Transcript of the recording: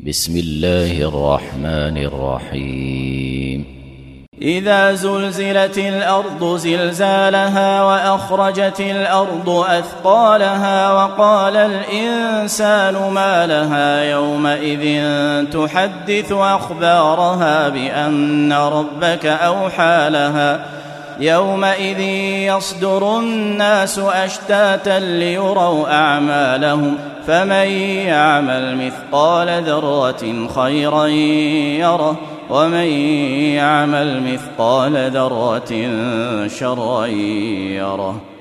بسم الله الرحمن الرحيم إذا زلزلت الأرض زلزالها وأخرجت الأرض أثقالها وقال الإنسان ما لها يومئذ تحدث أخبارها بأن ربك أوحى لها يومئذ يصدر الناس أشتاتا ليروا أعمالهم فمن يعمل مثقال ذرة خيرا يره ومن يعمل مثقال ذرة شرا يره.